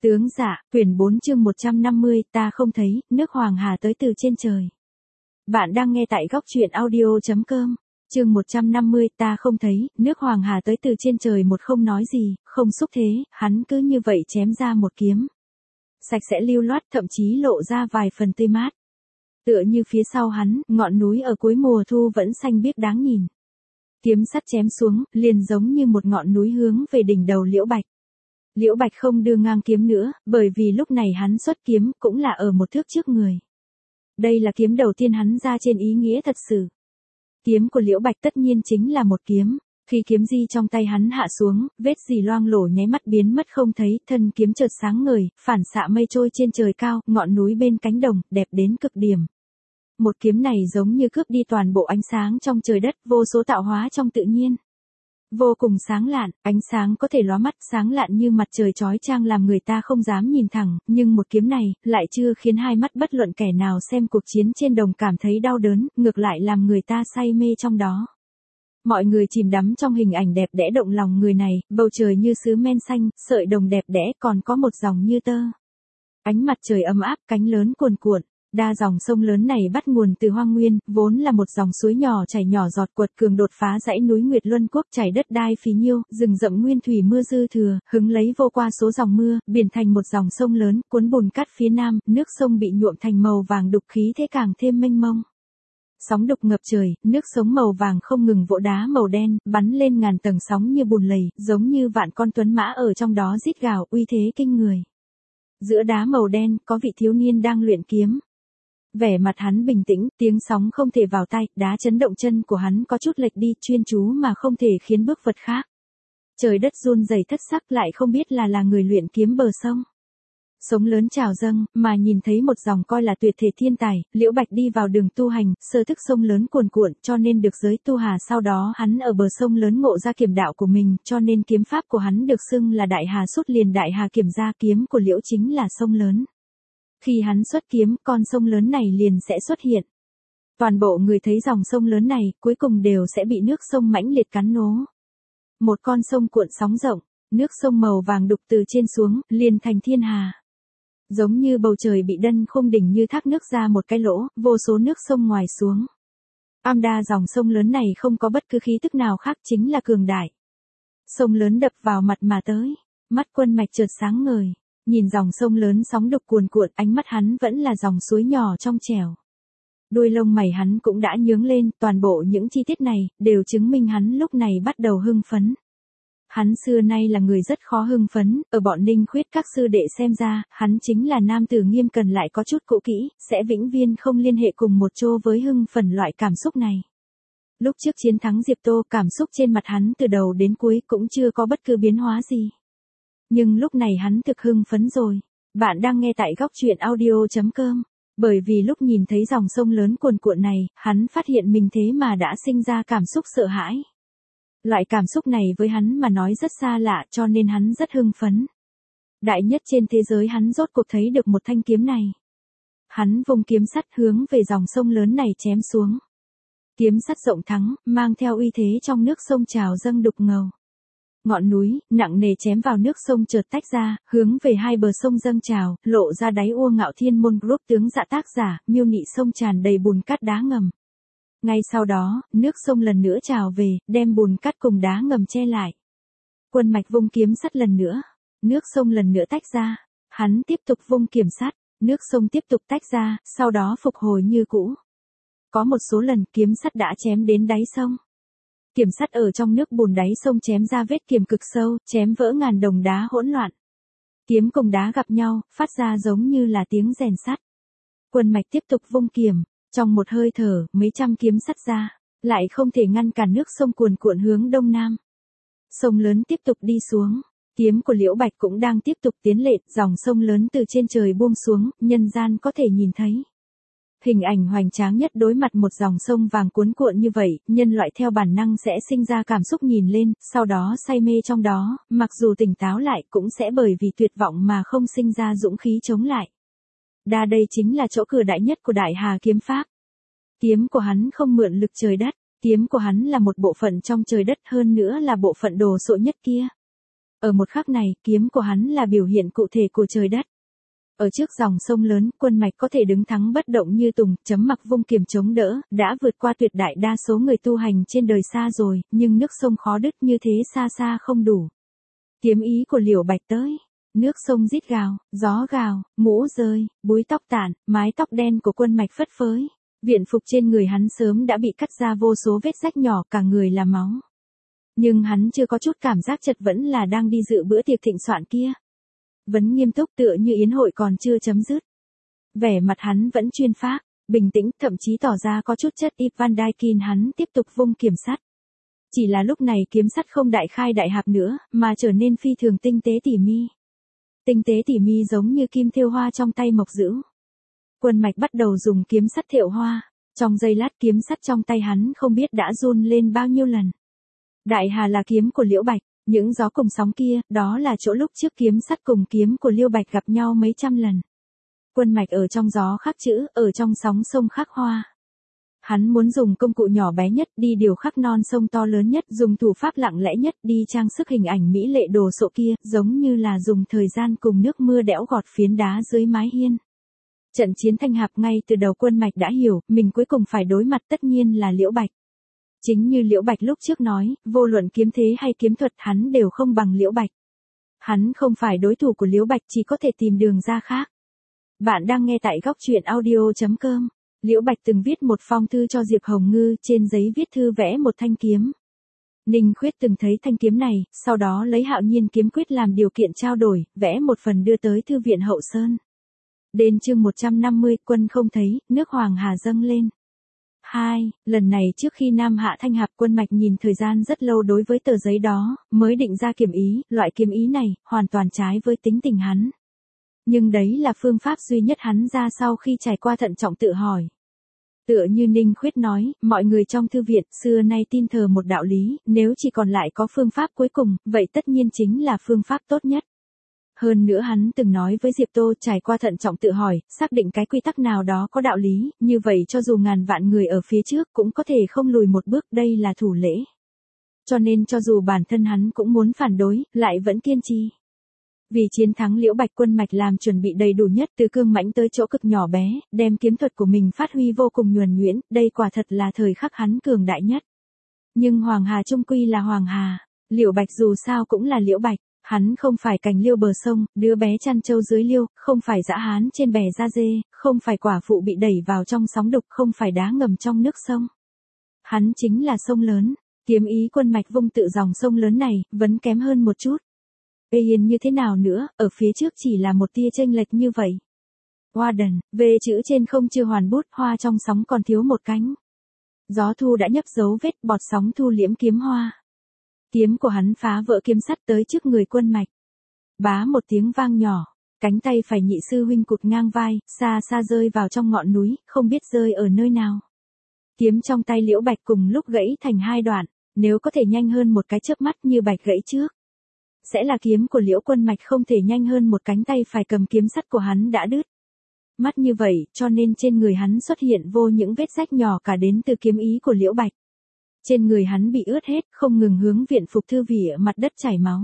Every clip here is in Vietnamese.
Tướng dạ, quyển 4 chương 150, ta không thấy, nước Hoàng Hà tới từ trên trời. Bạn đang nghe tại góc truyện audio.com, chương 150, ta không thấy, nước Hoàng Hà tới từ trên trời. Một không nói gì, không xúc thế, hắn cứ như vậy chém ra một kiếm. Sạch sẽ lưu loát, thậm chí lộ ra vài phần tươi mát. Tựa như phía sau hắn, ngọn núi ở cuối mùa thu vẫn xanh biếc đáng nhìn. Kiếm sắt chém xuống, liền giống như một ngọn núi hướng về đỉnh đầu Liễu Bạch. Liễu Bạch không đưa ngang kiếm nữa, bởi vì lúc này hắn xuất kiếm cũng là ở một thước trước người. Đây là kiếm đầu tiên hắn ra trên ý nghĩa thật sự. Kiếm của Liễu Bạch tất nhiên chính là một kiếm. Khi kiếm di trong tay hắn hạ xuống, vết dì loang lổ nháy mắt biến mất không thấy, thân kiếm chợt sáng ngời, phản xạ mây trôi trên trời cao, ngọn núi bên cánh đồng, đẹp đến cực điểm. Một kiếm này giống như cướp đi toàn bộ ánh sáng trong trời đất, vô số tạo hóa trong tự nhiên. Vô cùng sáng lạn, ánh sáng có thể lóa mắt, sáng lạn như mặt trời chói chang làm người ta không dám nhìn thẳng, nhưng một kiếm này, lại chưa khiến hai mắt bất luận kẻ nào xem cuộc chiến trên đồng cảm thấy đau đớn, ngược lại làm người ta say mê trong đó. Mọi người chìm đắm trong hình ảnh đẹp đẽ động lòng người này, bầu trời như sứ men xanh, sợi đồng đẹp đẽ còn có một dòng như tơ. Ánh mặt trời ấm áp, cánh lớn cuồn cuộn. Đa dòng sông lớn này bắt nguồn từ hoang nguyên, vốn là một dòng suối nhỏ chảy nhỏ giọt quật cường đột phá dãy núi Nguyệt Luân Quốc, chảy đất đai phì nhiêu, rừng rậm nguyên thủy mưa dư thừa, hứng lấy vô qua số dòng mưa, biển thành một dòng sông lớn, cuốn bùn cát phía nam, nước sông bị nhuộm thành màu vàng đục, khí thế càng thêm mênh mông. Sóng đục ngập trời, nước sông màu vàng không ngừng vỗ đá màu đen, bắn lên ngàn tầng sóng như bùn lầy, giống như vạn con tuấn mã ở trong đó rít gào, uy thế kinh người. Giữa đá màu đen, có vị thiếu niên đang luyện kiếm. Vẻ mặt hắn bình tĩnh, tiếng sóng không thể vào tai, đá chấn động chân của hắn có chút lệch đi, chuyên chú mà không thể khiến bước vật khác. Trời đất run rẩy thất sắc, lại không biết là người luyện kiếm bờ sông. Sóng lớn trào dâng, mà nhìn thấy một dòng coi là tuyệt thể thiên tài, Liễu Bạch đi vào đường tu hành, sơ thức sông lớn cuồn cuộn, cho nên được giới tu hà, sau đó hắn ở bờ sông lớn ngộ ra kiếm đạo của mình, cho nên kiếm pháp của hắn được xưng là Đại Hà Sút liền Đại Hà Kiếm ra, kiếm của Liễu chính là sông lớn. Khi hắn xuất kiếm, con sông lớn này liền sẽ xuất hiện. Toàn bộ người thấy dòng sông lớn này, cuối cùng đều sẽ bị nước sông mãnh liệt cắn nố. Một con sông cuộn sóng rộng, nước sông màu vàng đục từ trên xuống, liền thành thiên hà. Giống như bầu trời bị đân khung đỉnh như thác nước ra một cái lỗ, vô số nước sông ngoài xuống. Đa dòng sông lớn này không có bất cứ khí tức nào khác, chính là cường đại. Sông lớn đập vào mặt mà tới, mắt Quân Mạch chợt sáng ngời. Nhìn dòng sông lớn sóng đục cuồn cuộn, ánh mắt hắn vẫn là dòng suối nhỏ trong trẻo. Đuôi lông mày hắn cũng đã nhướng lên, toàn bộ những chi tiết này, đều chứng minh hắn lúc này bắt đầu hưng phấn. Hắn xưa nay là người rất khó hưng phấn, ở bọn Ninh Khuyết các sư đệ xem ra, hắn chính là nam tử nghiêm cẩn lại có chút cũ kỹ, sẽ vĩnh viễn không liên hệ cùng một chỗ với hưng phấn loại cảm xúc này. Lúc trước chiến thắng Diệp Tô, cảm xúc trên mặt hắn từ đầu đến cuối cũng chưa có bất cứ biến hóa gì. Nhưng lúc này hắn thực hưng phấn rồi. Bạn đang nghe tại góc truyện audio.com. Bởi vì lúc nhìn thấy dòng sông lớn cuồn cuộn này, hắn phát hiện mình thế mà đã sinh ra cảm xúc sợ hãi. Loại cảm xúc này với hắn mà nói rất xa lạ, cho nên hắn rất hưng phấn. Đại nhất trên thế giới hắn rốt cuộc thấy được một thanh kiếm này. Hắn vung kiếm sắt hướng về dòng sông lớn này chém xuống. Kiếm sắt rộng thắng, mang theo uy thế trong nước sông trào dâng đục ngầu. Ngọn núi, nặng nề chém vào nước sông chợt tách ra, hướng về hai bờ sông dâng trào, lộ ra đáy Ua Ngạo Thiên Môn Group tướng dạ tác giả, miêu nị sông tràn đầy bùn cát đá ngầm. Ngay sau đó, nước sông lần nữa trào về, đem bùn cát cùng đá ngầm che lại. Quân Mạch vung kiếm sắt lần nữa, nước sông lần nữa tách ra, hắn tiếp tục vung kiếm sắt, nước sông tiếp tục tách ra, sau đó phục hồi như cũ. Có một số lần kiếm sắt đã chém đến đáy sông. Kiếm sắt ở trong nước bùn đáy sông chém ra vết kiếm cực sâu, chém vỡ ngàn đồng đá hỗn loạn. Kiếm cùng đá gặp nhau, phát ra giống như là tiếng rèn sắt. Quân Mạch tiếp tục vung kiếm, trong một hơi thở, mấy trăm kiếm sắt ra, lại không thể ngăn cản nước sông cuồn cuộn hướng đông nam. Sông lớn tiếp tục đi xuống, kiếm của Liễu Bạch cũng đang tiếp tục tiến lên, dòng sông lớn từ trên trời buông xuống, nhân gian có thể nhìn thấy. Hình ảnh hoành tráng nhất đối mặt một dòng sông vàng cuốn cuộn như vậy, nhân loại theo bản năng sẽ sinh ra cảm xúc nhìn lên, sau đó say mê trong đó, mặc dù tỉnh táo lại cũng sẽ bởi vì tuyệt vọng mà không sinh ra dũng khí chống lại. Đây chính là chỗ cửa đại nhất của Đại Hà kiếm pháp. Kiếm của hắn không mượn lực trời đất, kiếm của hắn là một bộ phận trong trời đất, hơn nữa là bộ phận đồ sộ nhất kia. Ở một khắc này, kiếm của hắn là biểu hiện cụ thể của trời đất. Ở trước dòng sông lớn, Quân Mạch có thể đứng thắng bất động như tùng, chấm mặc vung kiếm chống đỡ, đã vượt qua tuyệt đại đa số người tu hành trên đời xa rồi, nhưng nước sông khó đứt như thế xa xa không đủ. Kiếm ý của Liễu Bạch tới. Nước sông rít gào, gió gào, mũ rơi, búi tóc tản, mái tóc đen của Quân Mạch phất phới. Viện phục trên người hắn sớm đã bị cắt ra vô số vết rách nhỏ, cả người là máu. Nhưng hắn chưa có chút cảm giác chật vẫn là đang đi dự bữa tiệc thịnh soạn kia. Vẫn nghiêm túc tựa như yến hội còn chưa chấm dứt. Vẻ mặt hắn vẫn chuyên phác, bình tĩnh, thậm chí tỏ ra có chút chất Yves Van Dyke. Hắn tiếp tục vung kiếm sắt. Chỉ là lúc này kiếm sắt không đại khai đại hạp nữa, mà trở nên phi thường tinh tế tỉ mi. Tinh tế tỉ mi giống như kim thêu hoa trong tay mộc dữ. Quân Mạch bắt đầu dùng kiếm sắt thêu hoa. Trong giây lát kiếm sắt trong tay hắn không biết đã run lên bao nhiêu lần. Đại Hà là kiếm của Liễu Bạch, những gió cùng sóng kia, đó là chỗ lúc trước kiếm sắt cùng kiếm của Liễu Bạch gặp nhau mấy trăm lần. Quân Mạch ở trong gió khắc chữ, ở trong sóng sông khắc hoa. Hắn muốn dùng công cụ nhỏ bé nhất, đi điều khắc non sông to lớn nhất, dùng thủ pháp lặng lẽ nhất, đi trang sức hình ảnh mỹ lệ đồ sộ kia, giống như là dùng thời gian cùng nước mưa đẽo gọt phiến đá dưới mái hiên. Trận chiến Thanh Hạp ngay từ đầu Quân Mạch đã hiểu, mình cuối cùng phải đối mặt tất nhiên là Liễu Bạch. Chính như Liễu Bạch lúc trước nói, vô luận kiếm thế hay kiếm thuật hắn đều không bằng Liễu Bạch. Hắn không phải đối thủ của Liễu Bạch, chỉ có thể tìm đường ra khác. Bạn đang nghe tại góc truyện audio.com. Liễu Bạch từng viết một phong thư cho Diệp Hồng Ngư, trên giấy viết thư vẽ một thanh kiếm. Ninh Khuyết từng thấy thanh kiếm này, sau đó lấy Hạo Nhiên kiếm quyết làm điều kiện trao đổi, vẽ một phần đưa tới thư viện Hậu Sơn. Đến chương 150, Quân không thấy, nước Hoàng Hà dâng lên. 2. Lần này trước khi Nam hạ Thanh Hạp, Quân Mạch nhìn thời gian rất lâu đối với tờ giấy đó, mới định ra kiếm ý, loại kiếm ý này, hoàn toàn trái với tính tình hắn. Nhưng đấy là phương pháp duy nhất hắn ra sau khi trải qua thận trọng tự hỏi. Tựa như Ninh Khuyết nói, mọi người trong thư viện xưa nay tin thờ một đạo lý, nếu chỉ còn lại có phương pháp cuối cùng, vậy tất nhiên chính là phương pháp tốt nhất. Hơn nữa hắn từng nói với Diệp Tô, trải qua thận trọng tự hỏi, xác định cái quy tắc nào đó có đạo lý, như vậy cho dù ngàn vạn người ở phía trước cũng có thể không lùi một bước, đây là thủ lễ. Cho nên cho dù bản thân hắn cũng muốn phản đối, lại vẫn kiên trì. Vì chiến thắng Liễu Bạch, Quân Mạch làm chuẩn bị đầy đủ nhất, từ cương mãnh tới chỗ cực nhỏ bé, đem kiếm thuật của mình phát huy vô cùng nhuần nhuyễn, đây quả thật là thời khắc hắn cường đại nhất. Nhưng Hoàng Hà chung quy là Hoàng Hà, Liễu Bạch dù sao cũng là Liễu Bạch, hắn không phải cành liêu bờ sông, đứa bé chăn trâu dưới liêu, không phải dã hán trên bè da dê, không phải quả phụ bị đẩy vào trong sóng đục, không phải đá ngầm trong nước sông. Hắn chính là sông lớn, kiếm ý Quân Mạch vung tự dòng sông lớn này, vẫn kém hơn một chút. Yên như thế nào nữa, ở phía trước chỉ là một tia chênh lệch như vậy. Warden, về chữ trên không chưa hoàn bút, hoa trong sóng còn thiếu một cánh. Gió thu đã nhấp dấu vết, bọt sóng thu liễm kiếm hoa. Kiếm của hắn phá vỡ kiếm sắt tới trước người Quân Mạch. Bá một tiếng vang nhỏ, cánh tay phải nhị sư huynh cụt ngang vai, xa xa rơi vào trong ngọn núi, không biết rơi ở nơi nào. Kiếm trong tay Liễu Bạch cùng lúc gãy thành hai đoạn, nếu có thể nhanh hơn một cái chớp mắt như Bạch gãy trước. Sẽ là kiếm của Liễu Quân Mạch không thể nhanh hơn một cánh tay phải cầm kiếm sắt của hắn đã đứt. Mắt như vậy, cho nên trên người hắn xuất hiện vô những vết rách nhỏ cả đến từ kiếm ý của Liễu Bạch. Trên người hắn bị ướt hết, không ngừng hướng viện phục thư vỉa mặt đất chảy máu.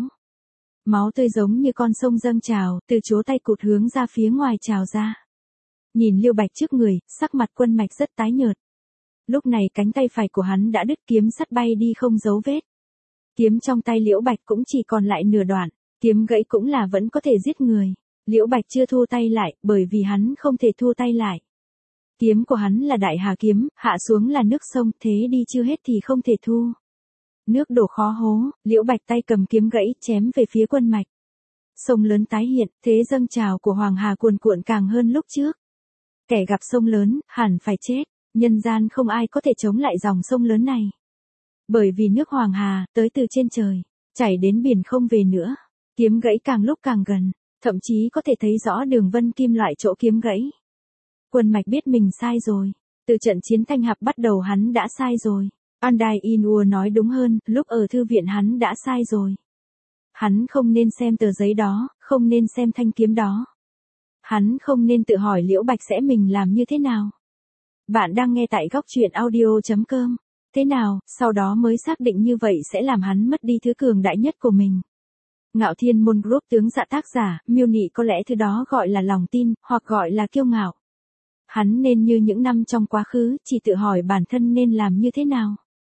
Máu tươi giống như con sông dâng trào, từ chỗ tay cụt hướng ra phía ngoài trào ra. Nhìn Liễu Bạch trước người, sắc mặt Quân Mạch rất tái nhợt. Lúc này cánh tay phải của hắn đã đứt, kiếm sắt bay đi không dấu vết. Kiếm trong tay Liễu Bạch cũng chỉ còn lại nửa đoạn, kiếm gãy cũng là vẫn có thể giết người. Liễu Bạch chưa thu tay lại, bởi vì hắn không thể thu tay lại. Kiếm của hắn là Đại Hà kiếm, hạ xuống là nước sông, thế đi chưa hết thì không thể thu. Nước đổ khó hố, Liễu Bạch tay cầm kiếm gãy, chém về phía Quân Mạch. Sông lớn tái hiện, thế dâng trào của Hoàng Hà cuồn cuộn càng hơn lúc trước. Kẻ gặp sông lớn, hẳn phải chết, nhân gian không ai có thể chống lại dòng sông lớn này. Bởi vì nước Hoàng Hà, tới từ trên trời, chảy đến biển không về nữa. Kiếm gãy càng lúc càng gần, thậm chí có thể thấy rõ đường vân kim loại chỗ kiếm gãy. Quân Mạch biết mình sai rồi. Từ trận chiến Thanh Hạp bắt đầu hắn đã sai rồi. Andai Inua nói đúng hơn, lúc ở thư viện hắn đã sai rồi. Hắn không nên xem tờ giấy đó, không nên xem thanh kiếm đó. Hắn không nên tự hỏi Liễu Bạch sẽ mình làm như thế nào. Bạn đang nghe tại góc truyện audio.com. Thế nào, sau đó mới xác định như vậy sẽ làm hắn mất đi thứ cường đại nhất của mình. Ngạo Thiên Môn Group tướng Dạ tác giả, miêu nị có lẽ thứ đó gọi là lòng tin, hoặc gọi là kiêu ngạo. Hắn nên như những năm trong quá khứ, chỉ tự hỏi bản thân nên làm như thế nào.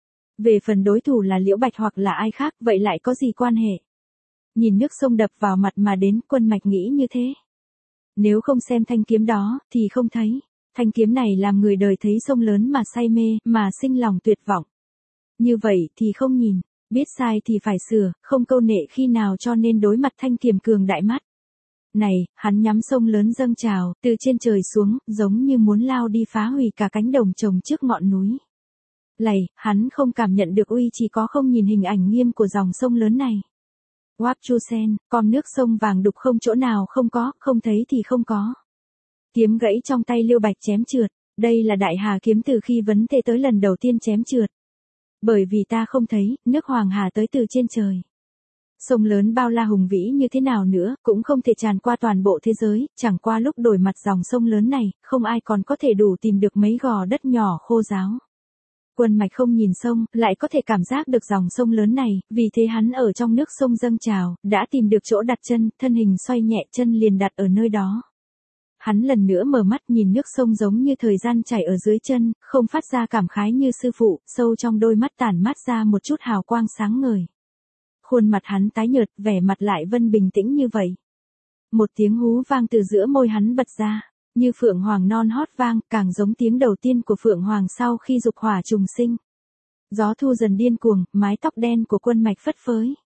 Về phần đối thủ là Liễu Bạch hoặc là ai khác, vậy lại có gì quan hệ? Nhìn nước sông đập vào mặt mà đến, Quân Mạch nghĩ như thế. Nếu không xem thanh kiếm đó, thì không thấy. Thanh kiếm này làm người đời thấy sông lớn mà say mê, mà sinh lòng tuyệt vọng. Như vậy thì không nhìn, biết sai thì phải sửa, không câu nệ khi nào cho nên đối mặt thanh kiếm cường đại mắt. Này, hắn nhắm sông lớn dâng trào, từ trên trời xuống, giống như muốn lao đi phá hủy cả cánh đồng trồng trước ngọn núi. Lầy, hắn không cảm nhận được uy chỉ có không nhìn hình ảnh nghiêm của dòng sông lớn này. Wap Chu Sen, con nước sông vàng đục không chỗ nào không có, không thấy thì không có. Kiếm gãy trong tay Liêu Bạch chém trượt, đây là đại hà kiếm từ khi vấn thế tới lần đầu tiên chém trượt. Bởi vì ta không thấy, nước Hoàng Hà tới từ trên trời. Sông lớn bao la hùng vĩ như thế nào nữa, cũng không thể tràn qua toàn bộ thế giới, chẳng qua lúc đổi mặt dòng sông lớn này, không ai còn có thể đủ tìm được mấy gò đất nhỏ khô ráo. Quân Mạch không nhìn sông, lại có thể cảm giác được dòng sông lớn này, vì thế hắn ở trong nước sông dâng trào, đã tìm được chỗ đặt chân, thân hình xoay nhẹ chân liền đặt ở nơi đó. Hắn lần nữa mở mắt nhìn nước sông giống như thời gian chảy ở dưới chân, không phát ra cảm khái như sư phụ, sâu trong đôi mắt tản mát ra một chút hào quang sáng ngời. Khuôn mặt hắn tái nhợt, vẻ mặt lại vẫn bình tĩnh như vậy. Một tiếng hú vang từ giữa môi hắn bật ra, như phượng hoàng non hót vang, càng giống tiếng đầu tiên của phượng hoàng sau khi dục hỏa trùng sinh. Gió thu dần điên cuồng, mái tóc đen của Quân Mạch phất phới.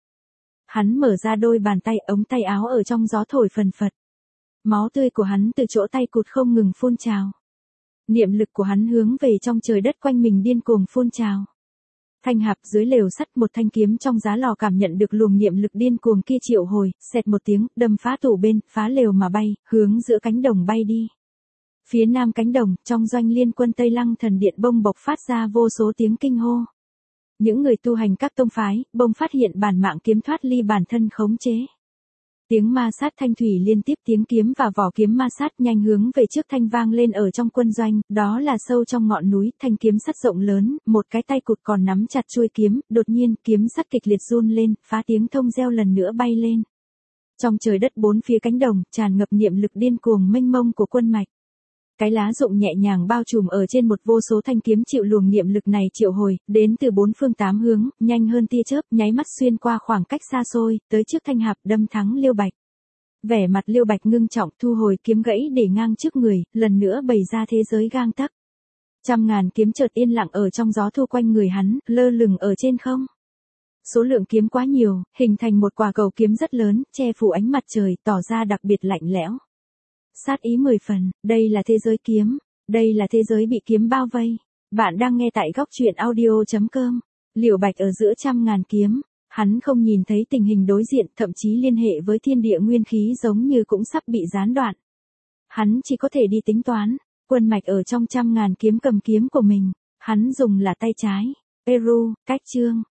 Hắn mở ra đôi bàn tay, ống tay áo ở trong gió thổi phần phật. Máu tươi của hắn từ chỗ tay cụt không ngừng phun trào. Niệm lực của hắn hướng về trong trời đất quanh mình điên cuồng phun trào. Thanh hạp dưới lều sắt, một thanh kiếm trong giá lò cảm nhận được luồng niệm lực điên cuồng kia triệu hồi, xẹt một tiếng, đâm phá tủ bên, phá lều mà bay, hướng giữa cánh đồng bay đi. Phía nam cánh đồng, trong doanh liên quân Tây Lăng Thần Điện bông bộc phát ra vô số tiếng kinh hô. Những người tu hành các tông phái, bông phát hiện bản mạng kiếm thoát ly bản thân khống chế. Tiếng ma sát thanh thủy liên tiếp tiếng kiếm và vỏ kiếm ma sát nhanh hướng về trước thanh vang lên ở trong quân doanh, đó là sâu trong ngọn núi, thanh kiếm sắt rộng lớn, một cái tay cụt còn nắm chặt chuôi kiếm, đột nhiên kiếm sắt kịch liệt run lên, phá tiếng thông reo lần nữa bay lên. Trong trời đất bốn phía cánh đồng, tràn ngập niệm lực điên cuồng mênh mông của Quân Mạch. Cái lá rụng nhẹ nhàng bao trùm ở trên một vô số thanh kiếm chịu luồng niệm lực này triệu hồi, đến từ bốn phương tám hướng, nhanh hơn tia chớp, nháy mắt xuyên qua khoảng cách xa xôi, tới trước thanh hạp đâm thắng Liêu Bạch. Vẻ mặt Liêu Bạch ngưng trọng, thu hồi kiếm gãy để ngang trước người, lần nữa bày ra thế giới gang tấc. Trăm ngàn kiếm chợt yên lặng ở trong gió thu quanh người hắn, lơ lửng ở trên không. Số lượng kiếm quá nhiều, hình thành một quả cầu kiếm rất lớn, che phủ ánh mặt trời, tỏ ra đặc biệt lạnh lẽo. Sát ý 10 phần, đây là thế giới kiếm, đây là thế giới bị kiếm bao vây. Bạn đang nghe tại góc truyện audio.com. Liễu Bạch ở giữa trăm ngàn kiếm, hắn không nhìn thấy tình hình đối diện, thậm chí liên hệ với thiên địa nguyên khí giống như cũng sắp bị gián đoạn. Hắn chỉ có thể đi tính toán, Quân Mạch ở trong trăm ngàn kiếm cầm kiếm của mình, hắn dùng là tay trái. Peru, cách chương.